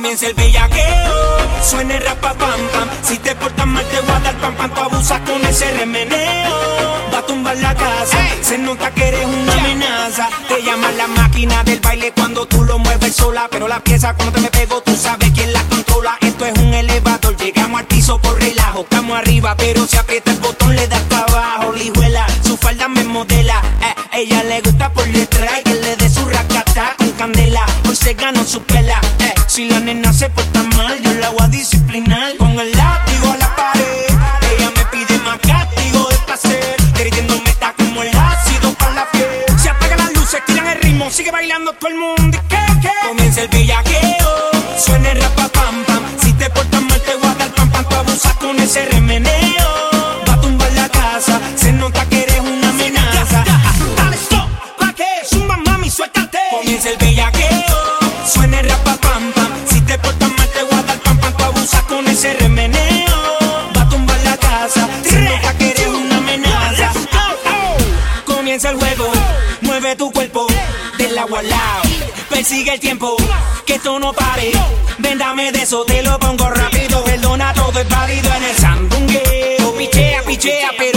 Comienza el bellaqueo, suena el rapa pam pam. Si te portas mal te voy a dar pam pam. Tú abusas con ese remeneo, va a tumbar la casa. Se nota que eres una amenaza. Te llaman la máquina del baile cuando tú lo mueves sola. Pero la pieza cuando te me pego tú sabes quién la controla. Esto es un elevador, llegamos al piso por relajo. Estamos arriba pero si aprieta el botón le das para abajo. Lijuela, su falda me modela. Ella le gusta por detrás y que le dé su racata con candela. Hoy se ganó su pela. Si la nena se porta mal, yo la voy a disciplinar con el látigo a la pared. Ella me pide más castigo de placer, derritiéndome está como el ácido para la piel. Se apagan las luces, tiran el ritmo, sigue bailando todo el mundo. ¿Y qué? Comienza el bellaqueo, suena el rapa pam pam. Si te portas mal te voy a dar pam pam. Tú abusas con ese remeneo, va a tumbar la casa. Se nota que eres una amenaza. Dale stop, ¿pa' qué? Zumba mami, suéltate. Comienza el bellaqueo, suena el rapa pam pam. Si te portas mal te voy a dar pam pam. Tú abusas con ese remeneo, va a tumbar la casa. Se nota que eres una amenaza. Comienza el juego, mueve tu cuerpo del agua al lado. Persigue el tiempo, que esto no pare. Ven, dame de eso, te lo pongo rápido. Perdona, todo es válido en el sandungueo. Pichea, pichea, pero